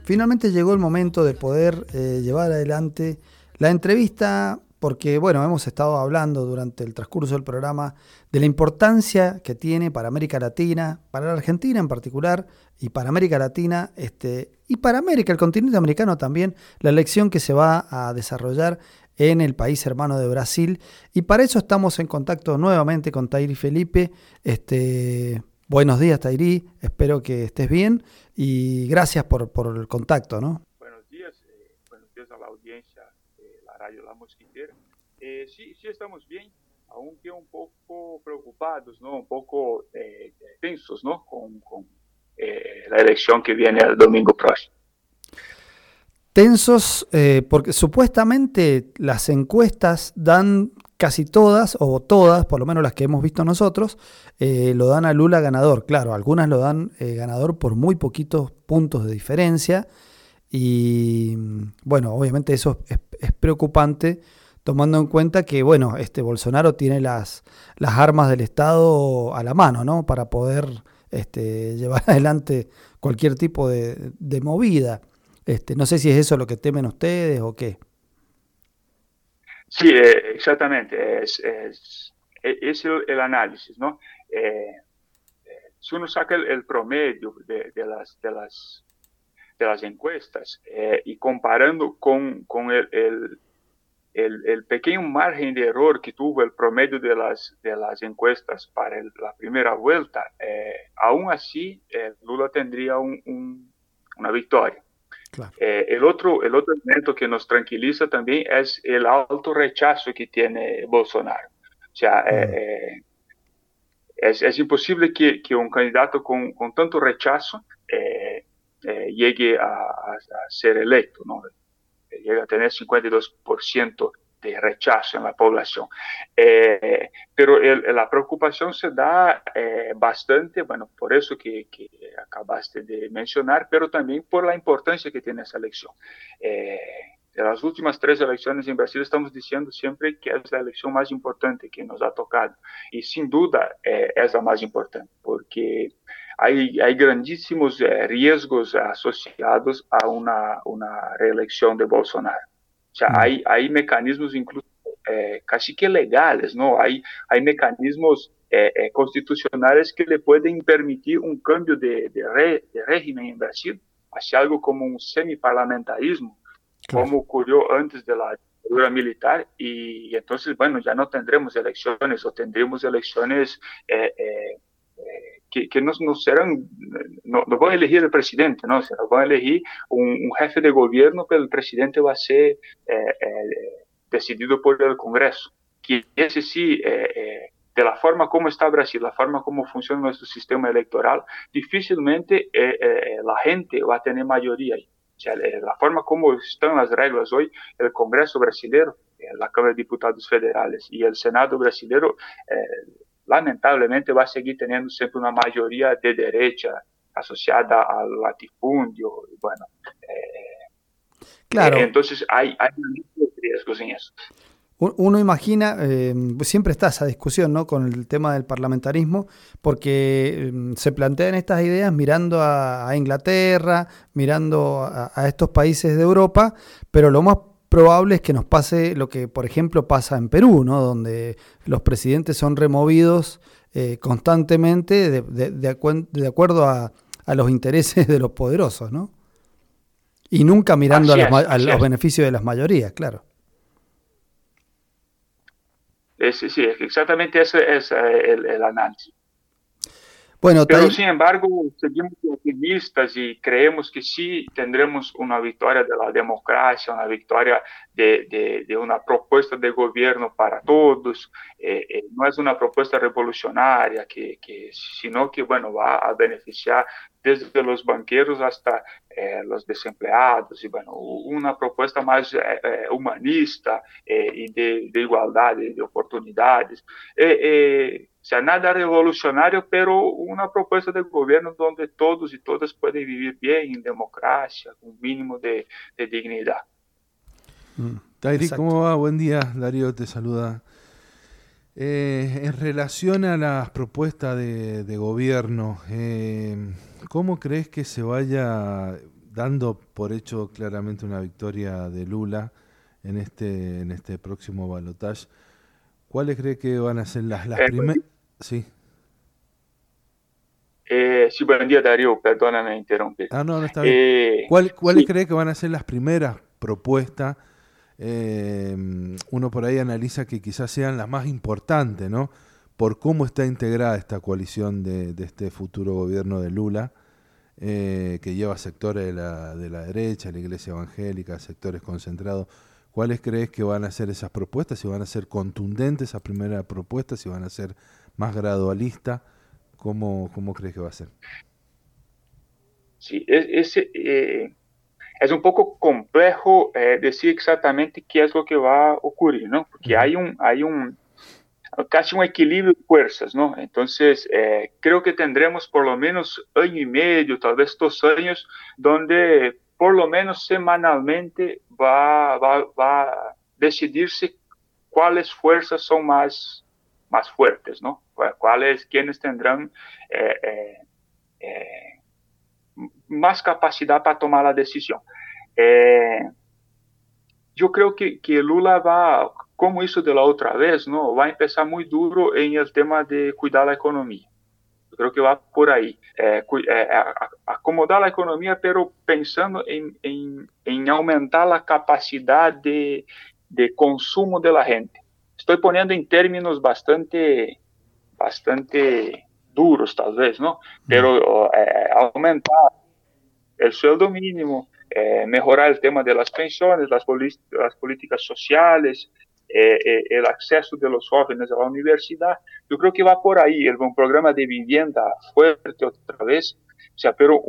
Finalmente llegó el momento de poder llevar adelante la entrevista porque, bueno, hemos estado hablando durante el transcurso del programa de la importancia que tiene para América Latina, para la Argentina en particular, y para América Latina, y para América, el continente americano también, la elección que se va a desarrollar en el país hermano de Brasil. Y para eso estamos en contacto nuevamente con Tayri Felipe. Buenos días, Tayri, espero que estés bien y gracias por el contacto, ¿no? Buenos días a la audiencia de la radio La Mosquitera. Sí, estamos bien, aunque un poco preocupados, ¿no? Un poco tensos, ¿no? Con la elección que viene el domingo próximo. Tensos porque supuestamente las encuestas dan casi todas, o todas, por lo menos las que hemos visto nosotros, lo dan a Lula ganador. Claro, algunas lo dan ganador por muy poquitos puntos de diferencia. Y bueno, obviamente eso es preocupante tomando en cuenta que, bueno, Bolsonaro tiene las armas del Estado a la mano, ¿no? Para poder llevar adelante cualquier tipo de movida. No sé si es eso lo que temen ustedes o qué. Sí, exactamente, es el análisis, ¿no? Eh, si uno saca el promedio de las encuestas y comparando con el pequeño margen de error que tuvo el promedio de las encuestas para la primera vuelta, aún así Lula tendría una victoria. Claro. El otro elemento que nos tranquiliza también es el alto rechazo que tiene Bolsonaro. O sea, Mm. es imposible que un candidato con tanto rechazo llegue a ser electo, ¿no? Llega a tener 52% de rechazo en la población. Pero la preocupación se da bastante, bueno, por eso que acabaste de mencionar, pero también por la importancia que tiene esa elección. De las últimas 3 elecciones en Brasil estamos diciendo siempre que es la elección más importante que nos ha tocado y sin duda es la más importante porque hay grandísimos riesgos asociados a una reelección de Bolsonaro. O sea, Mm. hay mecanismos incluso casi que legales, ¿no? Hay mecanismos constitucionales que le pueden permitir un cambio de régimen en Brasil hacia algo como un semiparlamentarismo, Claro. como ocurrió antes de la dictadura militar, y entonces, bueno, ya no tendremos elecciones o tendremos elecciones que no serán, no van a elegir el presidente, ¿no? Se van a elegir un jefe de gobierno, pero el presidente va a ser decidido por el Congreso. Que ese sí, de la forma como está Brasil, la forma como funciona nuestro sistema electoral, difícilmente la gente va a tener mayoría ahí. O sea, la forma como están las reglas hoy, el Congreso brasileño, la Cámara de Diputados Federales y el Senado brasileño, lamentablemente va a seguir teniendo siempre una mayoría de derecha asociada al latifundio. Y bueno, Claro, entonces hay muchos riesgos en eso. uno imagina, siempre está esa discusión, ¿no? Con el tema del parlamentarismo, porque se plantean estas ideas mirando a Inglaterra, mirando a estos países de Europa, pero lo más probable es que nos pase lo que, por ejemplo, pasa en Perú, ¿no? Donde los presidentes son removidos constantemente de acuerdo a los intereses de los poderosos, ¿no? Y nunca mirando a Así los es. beneficios de las mayorías, claro. Sí, exactamente ese es el análisis. Bueno, Pero, Tair, sin embargo, seguimos optimistas y creemos que sí tendremos una victoria de la democracia, una victoria de una propuesta de gobierno para todos. No es una propuesta revolucionaria, sino que, bueno, va a beneficiar desde los banqueros hasta los desempleados. Y, bueno, una propuesta más humanista y de igualdad, de oportunidades. O sea, nada revolucionario, pero una propuesta de gobierno donde todos y todas pueden vivir bien en democracia, con un mínimo de dignidad. Tairi, exacto. ¿cómo va? Buen día, Darío te saluda. En relación a las propuestas de gobierno, ¿cómo crees que se vaya dando por hecho claramente una victoria de Lula en este próximo balotaje, ¿cuáles cree que van a ser las primeras? Sí. Sí, buen día, Darío, perdóname interrumpir. No, está bien. ¿Cuáles sí. cree que van a ser las primeras propuestas? Uno por ahí analiza que quizás sean las más importantes, ¿no? Por cómo está integrada esta coalición de este futuro gobierno de Lula, que lleva sectores de la derecha, la iglesia evangélica, sectores concentrados. ¿Cuáles crees que van a ser esas propuestas? Si van a ser contundentes esas primeras propuestas, si van a ser más gradualistas, ¿cómo crees que va a ser? Sí, es un poco complejo decir exactamente qué es lo que va a ocurrir, ¿no? Porque hay casi un equilibrio de fuerzas, ¿no? Entonces, creo que tendremos por lo menos año y medio, tal vez 2 años, donde por lo menos semanalmente va a decidirse cuáles fuerzas son más fuertes, ¿no? Quienes tendrán más capacidad para tomar la decisión. Yo creo que Lula va, como hizo de la otra vez, ¿no? Va a empezar muy duro en el tema de cuidar la economía. Yo creo que va por ahí. Acomodar la economía, pero pensando en aumentar la capacidad de consumo de la gente. Estoy poniendo en términos bastante duros, tal vez, ¿no? Pero aumentar el sueldo mínimo, mejorar el tema de las pensiones, las políticas sociales, el acceso de los jóvenes a la universidad. Yo creo que va por ahí, un programa de vivienda fuerte otra vez, o sea, pero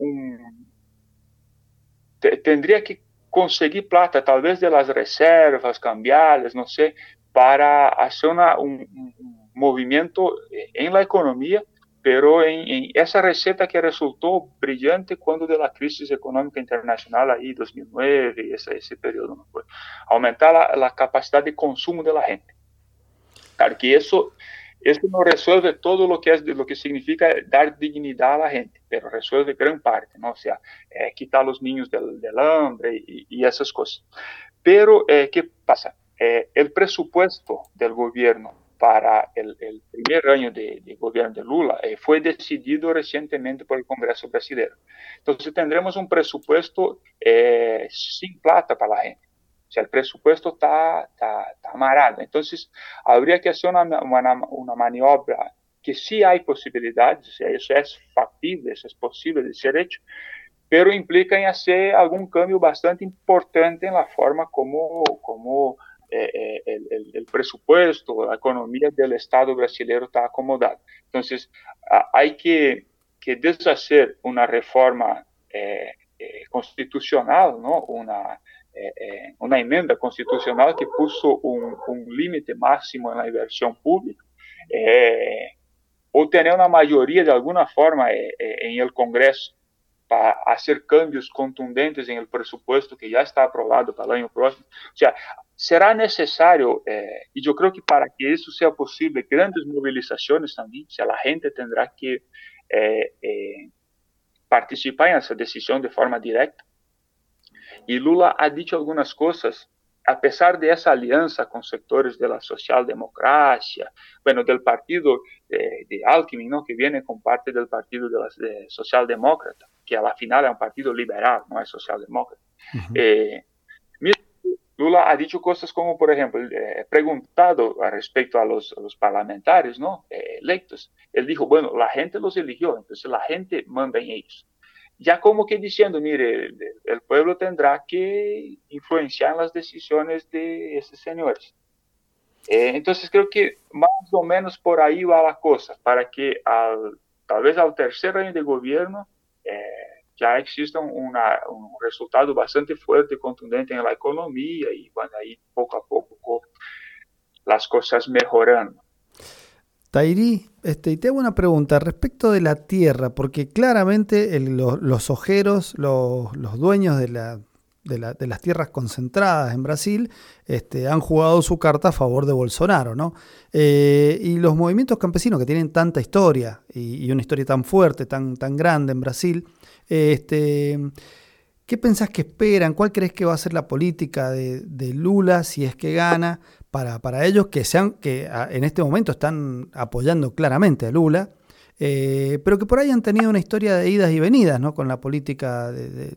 tendría que conseguir plata, tal vez de las reservas cambiarias, no sé, para hacer un movimiento en la economía, pero en esa receta que resultó brillante cuando de la crisis económica internacional ahí 2009 y ese periodo, ¿no? Fue aumentar la capacidad de consumo de la gente. Claro que eso no resuelve todo lo que significa dar dignidad a la gente, pero resuelve gran parte, ¿no? O sea, quitar a los niños del hambre y esas cosas. Pero, ¿qué pasa? El presupuesto del gobierno para el primer año de gobierno de Lula fue decidido recientemente por el Congreso brasileño. Entonces tendremos un presupuesto sin plata para la gente. O sea, el presupuesto está amarrado. Entonces, habría que hacer una maniobra que sí hay posibilidades, o sea, eso es factible, eso es posible de ser hecho, pero implica en hacer algún cambio bastante importante en la forma como el presupuesto, la economía del Estado brasileño está acomodada. Entonces, hay que deshacer una reforma constitucional, ¿no? Una enmienda constitucional que puso un límite máximo en la inversión pública, o tener una mayoría de alguna forma en el Congreso para hacer cambios contundentes en el presupuesto que ya está aprobado para el año próximo. O sea, será necesario, y yo creo que para que eso sea posible, grandes movilizaciones también. O sea, la gente tendrá que participar en esa decisión de forma directa. Y Lula ha dicho algunas cosas, a pesar de esa alianza con sectores de la socialdemocracia, bueno, del partido de Alckmin, ¿no? Que viene con parte del partido de socialdemócrata, que a la final es un partido liberal, no es socialdemócrata. Uh-huh. Lula ha dicho cosas como, por ejemplo, preguntado respecto a los parlamentarios, ¿no? Electos. Él dijo, bueno, la gente los eligió, entonces la gente manda en ellos. Ya como que diciendo, mire, el pueblo tendrá que influenciar en las decisiones de estos señores. Entonces creo que más o menos por ahí va la cosa, para que tal vez al tercer año de gobierno ya exista un resultado bastante fuerte y contundente en la economía y van a ir poco a poco las cosas mejorando. Tairi, y te hago una pregunta respecto de la tierra, porque claramente los ojeros, los dueños de las tierras concentradas en Brasil, han jugado su carta a favor de Bolsonaro, ¿no? Y los movimientos campesinos que tienen tanta historia y una historia tan fuerte, tan grande en Brasil, ¿Qué pensás que esperan? ¿Cuál crees que va a ser la política de Lula si es que gana para ellos en este momento están apoyando claramente a Lula, pero que por ahí han tenido una historia de idas y venidas, ¿no? Con la política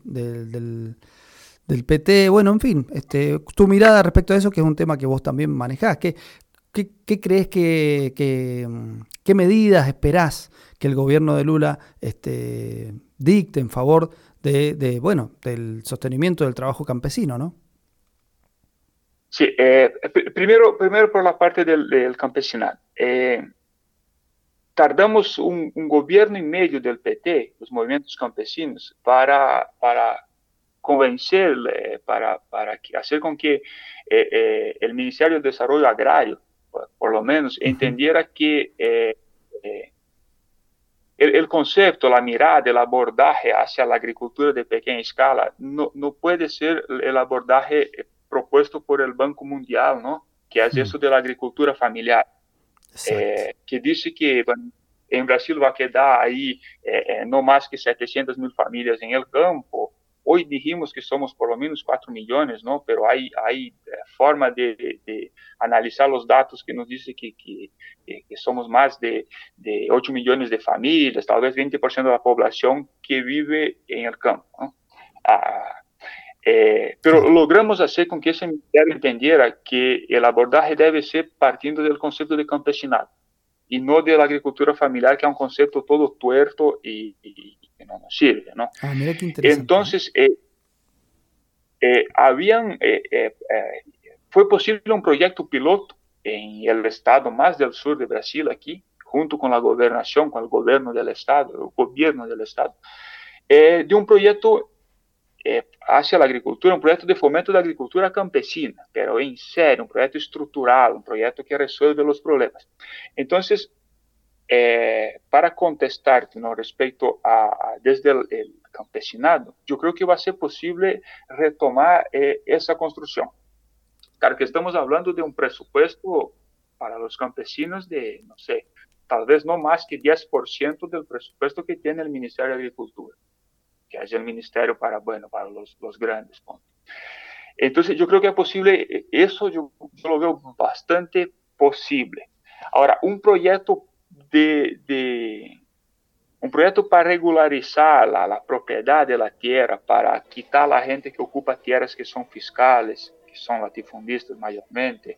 del PT? Bueno, en fin, tu mirada respecto a eso, que es un tema que vos también manejás. ¿Qué crees qué medidas esperás que el gobierno de Lula dicte en favor del sostenimiento del trabajo campesino, ¿no? Sí, primero por la parte del campesinado. Tardamos un gobierno y medio del PT, los movimientos campesinos, para convencer, para hacer con que el Ministerio de Desarrollo Agrario, por lo menos, entendiera que el concepto, la mirada, el abordaje hacia la agricultura de pequeña escala no puede ser el abordaje propuesto por el Banco Mundial, ¿no? Que es eso de la agricultura familiar, que dice que bueno, en Brasil va a quedar ahí no más que 700.000 familias en el campo. Hoy dijimos que somos por lo menos 4 millones, ¿no? Pero hay forma de analizar los datos que nos dice que somos más de 8 millones de familias, tal vez 20% de la población que vive en el campo, ¿no? Pero logramos hacer con que ese ministerio entendiera que el abordaje debe ser partiendo del concepto de campesinado y no de la agricultura familiar, que es un concepto todo tuerto y que no nos sirve, ¿no? Mira qué interesante. Entonces, fue posible un proyecto piloto en el estado más del sur de Brasil, aquí, junto con la gobernación, con el gobierno del estado, de un proyecto hacia la agricultura, un proyecto de fomento de la agricultura campesina, pero en serio, un proyecto estructural, un proyecto que resuelve los problemas. Entonces, para contestarte, ¿no? Respecto desde el campesinado, yo creo que va a ser posible retomar esa construcción. Claro que estamos hablando de un presupuesto para los campesinos de, no sé, tal vez no más que 10% del presupuesto que tiene el Ministerio de Agricultura, que es el ministerio para los grandes puntos. Entonces, yo creo que es posible, eso yo lo veo bastante posible. Ahora, un proyecto para regularizar la propiedad de la tierra, para quitar a la gente que ocupa tierras que son fiscales, que son latifundistas mayormente,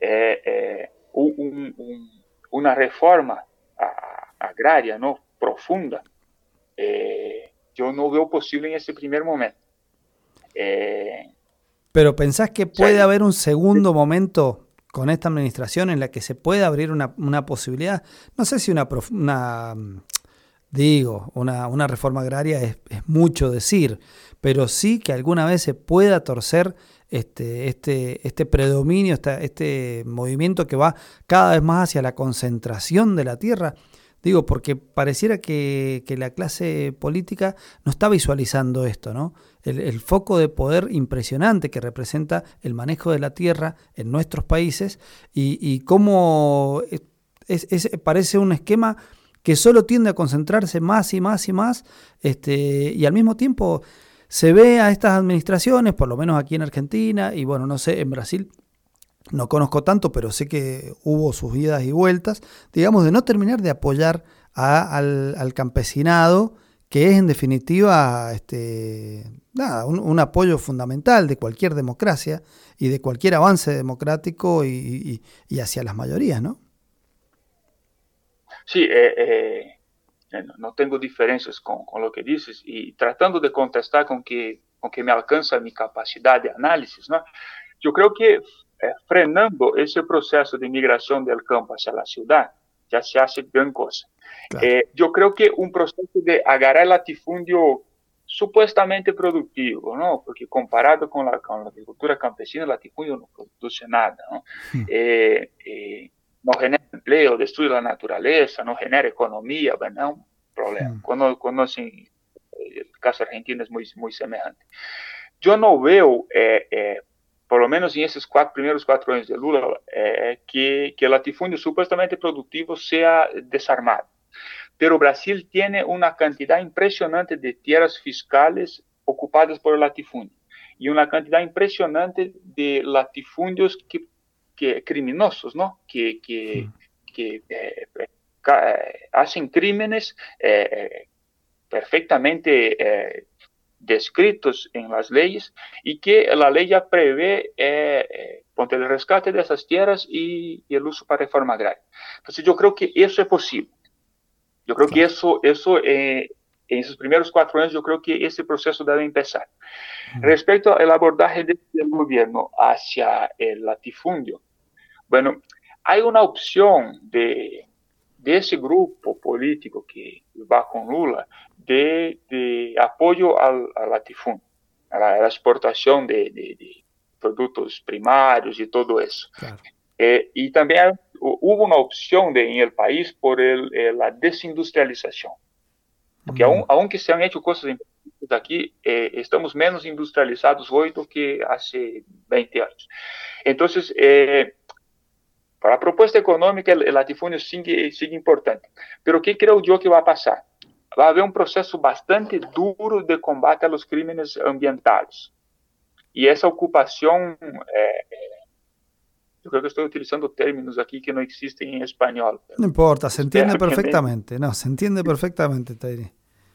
una reforma agraria, ¿no? Profunda, yo no veo posible en ese primer momento. Pero ¿pensás que puede haber un segundo momento con esta administración en la que se pueda abrir una posibilidad? No sé si una reforma agraria es mucho decir, pero sí que alguna vez se pueda torcer este predominio, este movimiento que va cada vez más hacia la concentración de la tierra. Digo, porque pareciera que la clase política no está visualizando esto, ¿no? El foco de poder impresionante que representa el manejo de la tierra en nuestros países y cómo parece un esquema que solo tiende a concentrarse más y más y más, y al mismo tiempo se ve a estas administraciones, por lo menos aquí en Argentina, y bueno, no sé, en Brasil no conozco tanto, pero sé que hubo sus idas y vueltas, digamos, de no terminar de apoyar al campesinado, que es en definitiva un apoyo fundamental de cualquier democracia y de cualquier avance democrático y hacia las mayorías, ¿no? Sí, no tengo diferencias con lo que dices, y tratando de contestar con que me alcanza mi capacidad de análisis, ¿no? Yo creo que frenando ese proceso de migración del campo hacia la ciudad, ya se hace gran cosa. Claro. Yo creo que un proceso de agarrar el latifundio supuestamente productivo, ¿no? Porque comparado con la agricultura campesina, el latifundio no produce nada, ¿no? No genera empleo, destruye la naturaleza, no genera economía, bueno, es un problema. Conocen, el caso argentino es muy semejante. Yo no veo, por lo menos en esos primeros 4 años de Lula, que el latifundio supuestamente productivo sea desarmado. Pero Brasil tiene una cantidad impresionante de tierras fiscales ocupadas por el latifundio. Y una cantidad impresionante de latifundios criminosos, ¿no? Que hacen crímenes perfectamente descritos en las leyes y que la ley ya prevé el rescate de esas tierras y el uso para reforma agraria. Entonces yo creo que eso es posible. Yo creo que eso en esos primeros 4 años, yo creo que ese proceso debe empezar. Respecto al abordaje del gobierno hacia el latifundio, bueno, hay una opción de ese grupo político que va con Lula de apoyo al latifundio, a la exportación de productos primarios y todo eso. Claro. Y también hubo una opción en el país por la desindustrialización. Porque aunque se han hecho cosas importantes aquí, estamos menos industrializados hoy do que hace 20 años. Entonces, para la propuesta económica, el latifundio sigue importante. Pero ¿qué creo yo que va a pasar? Va a haber un proceso bastante duro de combate a los crímenes ambientales. Y esa ocupación, yo creo que estoy utilizando términos aquí que no existen en español. No importa, se entiende perfectamente. No, se entiende perfectamente, Tairi.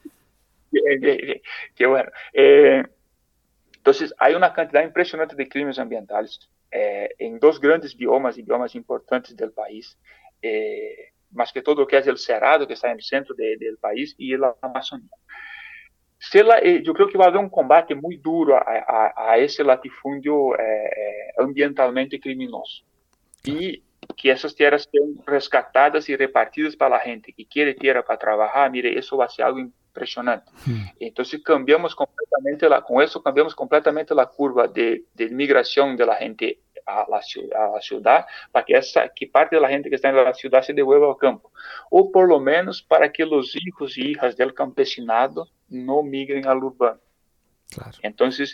Qué bueno. Entonces, hay una cantidad impresionante de crímenes ambientales en 2 grandes biomas importantes del país, más que todo que es el Cerrado, que está en el centro del país, y la Amazonía. Yo creo que va a haber un combate muy duro a ese latifundio ambientalmente criminoso. Y que essas tierras sean rescatadas y repartidas para la gente que quiere tierra para trabajar. Mire, eso va a ser algo impresionante. Entonces cambiamos completamente completamente la curva de migración de la gente a la ciudad, para que parte de la gente que está en la ciudad se devuelva al campo, o por lo menos para que los hijos y hijas del campesinado no migren al urbano. Claro. Entonces,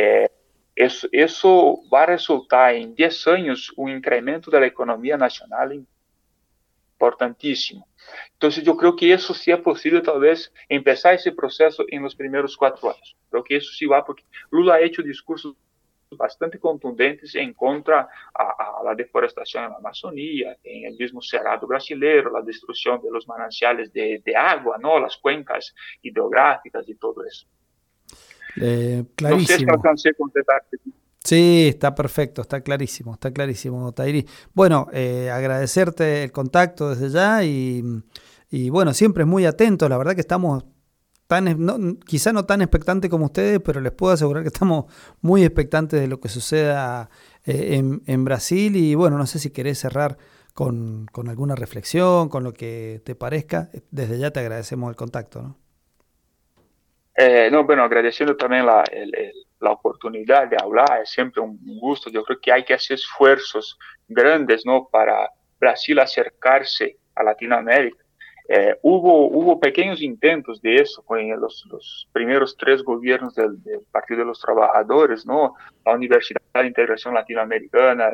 eso va a resultar en 10 años un incremento de la economía nacional importantísimo. Entonces yo creo que eso sí es posible tal vez empezar ese proceso en los primeros 4 años. Creo que eso sí va, porque Lula ha hecho discursos bastante contundentes en contra a la deforestación en la Amazonía, en el mismo Cerrado brasileiro, la destrucción de los mananciales de agua, ¿no? Las cuencas hidrográficas y todo eso. Clarísimo. No sé si alcancé a contestarte. Sí, está perfecto, está clarísimo, Tairi. Bueno, agradecerte el contacto desde ya y bueno, siempre muy atentos. La verdad que estamos quizá no tan expectantes como ustedes, pero les puedo asegurar que estamos muy expectantes de lo que suceda en Brasil. Y bueno, no sé si querés cerrar con alguna reflexión, con lo que te parezca. Desde ya te agradecemos el contacto, ¿no? No, bueno, agradeciendo también la oportunidad de hablar, es siempre un gusto. Yo creo que hay que hacer esfuerzos grandes, ¿no? Para Brasil acercarse a Latinoamérica. Hubo pequeños intentos de eso con los primeros 3 gobiernos del Partido de los Trabajadores, ¿no? La Universidad de Integración Latinoamericana,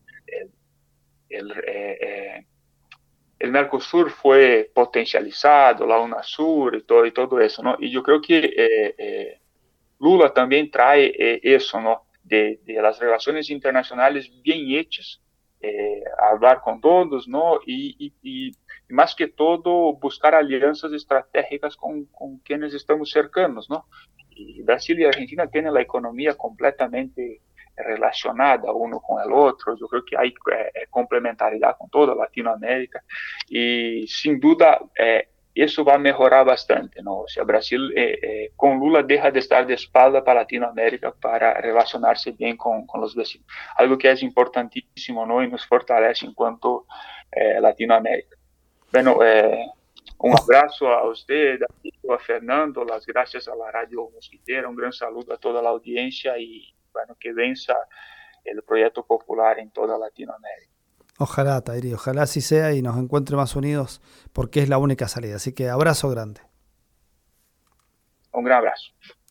el Mercosur fue potencializado, la UNASUR y todo eso, ¿no? Y yo creo que Lula también trae eso, ¿no? De las relaciones internacionales bien hechas, hablar con todos, ¿no? Y más que todo buscar alianzas estratégicas con quienes estamos cercanos, ¿no? Y Brasil y Argentina tienen la economía completamente relacionada uno con el otro. Yo creo que hay complementariedad con toda Latinoamérica y sin duda eso va a mejorar bastante, ¿no? O sea, Brasil con Lula deja de estar de espalda para Latinoamérica para relacionarse bien con los vecinos, algo que es importantísimo, ¿no? Y nos fortalece en cuanto a Latinoamérica. Bueno, un abrazo a usted, a Fernando, las gracias a la Radio Mosquitera, un gran saludo a toda la audiencia y bueno, que venza el proyecto popular en toda Latinoamérica. Ojalá, Tairi, ojalá así sea y nos encuentre más unidos porque es la única salida. Así que abrazo grande. Un gran abrazo.